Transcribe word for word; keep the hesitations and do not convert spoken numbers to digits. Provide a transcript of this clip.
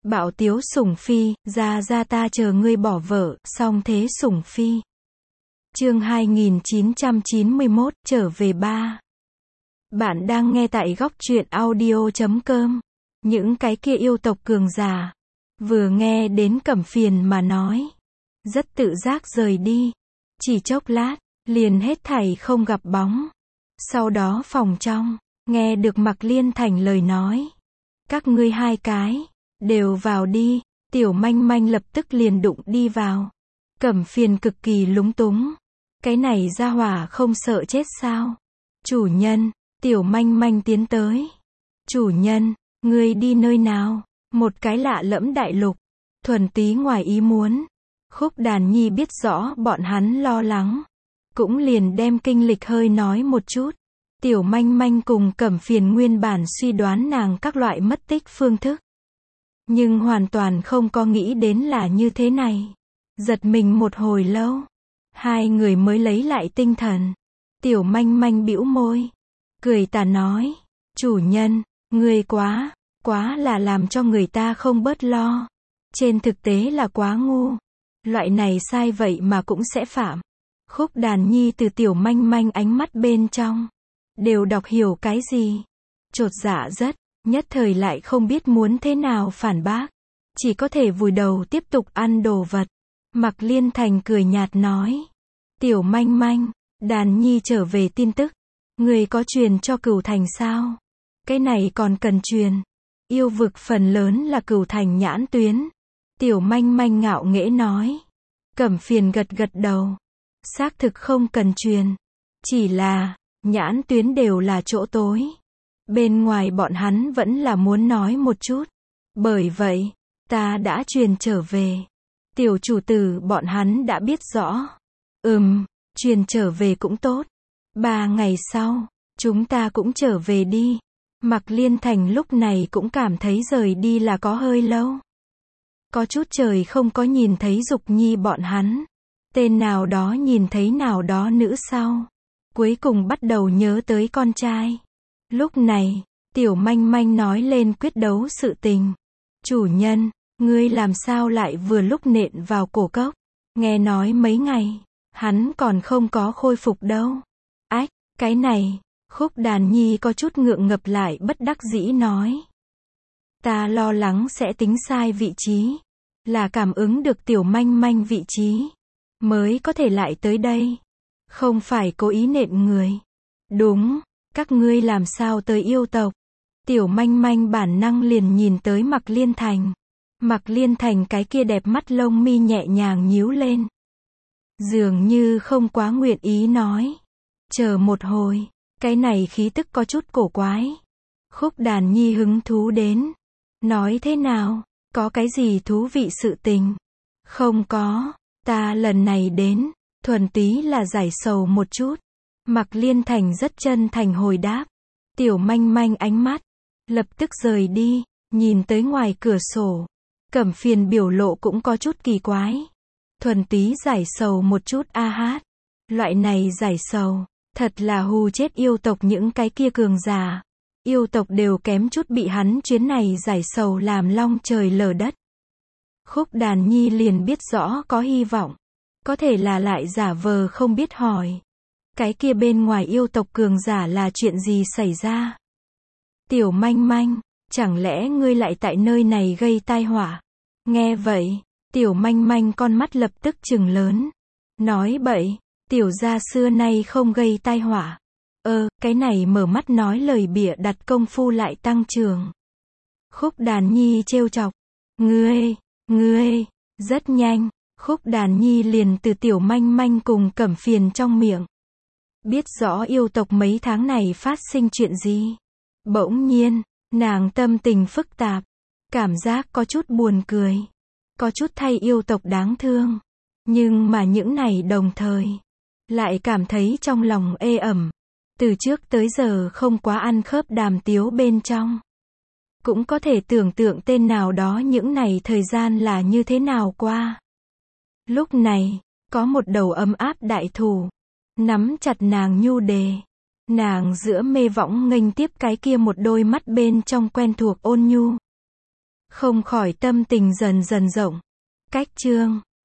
Bạo tiếu sủng phi, ra ra ta chờ ngươi bỏ vợ, song thế sủng phi. Chương hai nghìn chín trăm chín mươi mốt, trở về ba. Bạn đang nghe tại góc truyện audio chấm com. Những cái kia yêu tộc cường giả. Vừa nghe đến Cẩm Phiền mà nói. Rất tự giác rời đi. Chỉ chốc lát, liền hết thảy không gặp bóng. Sau đó phòng trong, nghe được Mạc Liên Thành lời nói. Các ngươi hai cái, đều vào đi. Tiểu Manh Manh lập tức liền đụng đi vào. Cẩm Phiền cực kỳ lúng túng. Cái này ra hỏa không sợ chết sao? Chủ nhân, Tiểu Manh Manh tiến tới. Chủ nhân, ngươi đi nơi nào? Một cái lạ lẫm đại lục. Thuần túy ngoài ý muốn. Khúc Đàn Nhi biết rõ bọn hắn lo lắng. Cũng liền đem kinh lịch hơi nói một chút. Tiểu Manh Manh cùng Cẩm Phiền nguyên bản suy đoán nàng các loại mất tích phương thức. Nhưng hoàn toàn không có nghĩ đến là như thế này. Giật mình một hồi lâu. Hai người mới lấy lại tinh thần. Tiểu Manh Manh bĩu môi. Cười tà nói. Chủ nhân, ngươi quá, quá là làm cho người ta không bớt lo. Trên thực tế là quá ngu. Loại này sai vậy mà cũng sẽ phạm. Khúc Đàn Nhi từ Tiểu Manh Manh ánh mắt bên trong. Đều đọc hiểu cái gì. Chột dạ rất, nhất thời lại không biết muốn thế nào phản bác. Chỉ có thể vùi đầu tiếp tục ăn đồ vật. Mạc Liên Thành cười nhạt nói. Tiểu Manh Manh, Đàn Nhi trở về tin tức. Người có truyền cho Cửu Thành sao? Cái này còn cần truyền. Yêu vực phần lớn là Cửu Thành nhãn tuyến. Tiểu Manh Manh ngạo nghễ nói. Cẩm Phiền gật gật đầu. Xác thực không cần truyền. Chỉ là, nhãn tuyến đều là chỗ tối. Bên ngoài bọn hắn vẫn là muốn nói một chút. Bởi vậy, ta đã truyền trở về. Tiểu chủ tử bọn hắn đã biết rõ. Ừm, truyền trở về cũng tốt. Ba ngày sau, chúng ta cũng trở về đi. Mạc Liên Thành lúc này cũng cảm thấy rời đi là có hơi lâu. Có chút trời không có nhìn thấy Dục Nhi bọn hắn. Tên nào đó nhìn thấy nào đó nữ sau. Cuối cùng bắt đầu nhớ tới con trai. Lúc này, Tiểu Manh Manh nói lên quyết đấu sự tình. Chủ nhân, ngươi làm sao lại vừa lúc nện vào cổ cốc? Nghe nói mấy ngày, hắn còn không có khôi phục đâu. Ách, cái này, Khúc Đàn Nhi có chút ngượng ngập lại bất đắc dĩ nói. Ta lo lắng sẽ tính sai vị trí. Là cảm ứng được Tiểu Manh Manh vị trí. Mới có thể lại tới đây. Không phải cố ý nện người. Đúng, các ngươi làm sao tới yêu tộc? Tiểu Manh Manh bản năng liền nhìn tới Mạc Liên Thành. Mạc Liên Thành cái kia đẹp mắt lông mi nhẹ nhàng nhíu lên. Dường như không quá nguyện ý nói. Chờ một hồi, cái này khí tức có chút cổ quái. Khúc Đàn Nhi hứng thú đến. Nói thế nào, có cái gì thú vị sự tình? Không có, ta lần này đến, thuần túy là giải sầu một chút. Mạc Liên Thành rất chân thành hồi đáp. Tiểu Manh Manh ánh mắt, lập tức rời đi, nhìn tới ngoài cửa sổ. Cẩm Phiền biểu lộ cũng có chút kỳ quái. Thuần túy giải sầu một chút a hát. Loại này giải sầu, thật là hù chết yêu tộc những cái kia cường giả. Yêu tộc đều kém chút bị hắn chuyến này giải sầu làm long trời lở đất. Khúc Đàn Nhi liền biết rõ có hy vọng. Có thể là lại giả vờ không biết hỏi. Cái kia bên ngoài yêu tộc cường giả là chuyện gì xảy ra? Tiểu Manh Manh, chẳng lẽ ngươi lại tại nơi này gây tai họa? Nghe vậy, Tiểu Manh Manh con mắt lập tức trừng lớn. Nói bậy, tiểu gia xưa nay không gây tai họa. Ơ, cái này mở mắt nói lời bịa đặt công phu lại tăng trưởng. Khúc Đàn Nhi trêu chọc. Ngươi, ngươi, rất nhanh, Khúc Đàn Nhi liền từ Tiểu Manh Manh cùng Cẩm Phiền trong miệng. Biết rõ yêu tộc mấy tháng này phát sinh chuyện gì. Bỗng nhiên, nàng tâm tình phức tạp. Cảm giác có chút buồn cười. Có chút thay yêu tộc đáng thương. Nhưng mà những này đồng thời. Lại cảm thấy trong lòng ê ẩm. Từ trước tới giờ không quá ăn khớp đàm tiếu bên trong. Cũng có thể tưởng tượng tên nào đó những này thời gian là như thế nào qua. Lúc này, có một đầu ấm áp đại thủ. Nắm chặt nàng nhu đề. Nàng giữa mê võng nghênh tiếp cái kia một đôi mắt bên trong quen thuộc ôn nhu. Không khỏi tâm tình dần dần rộng. Cách chương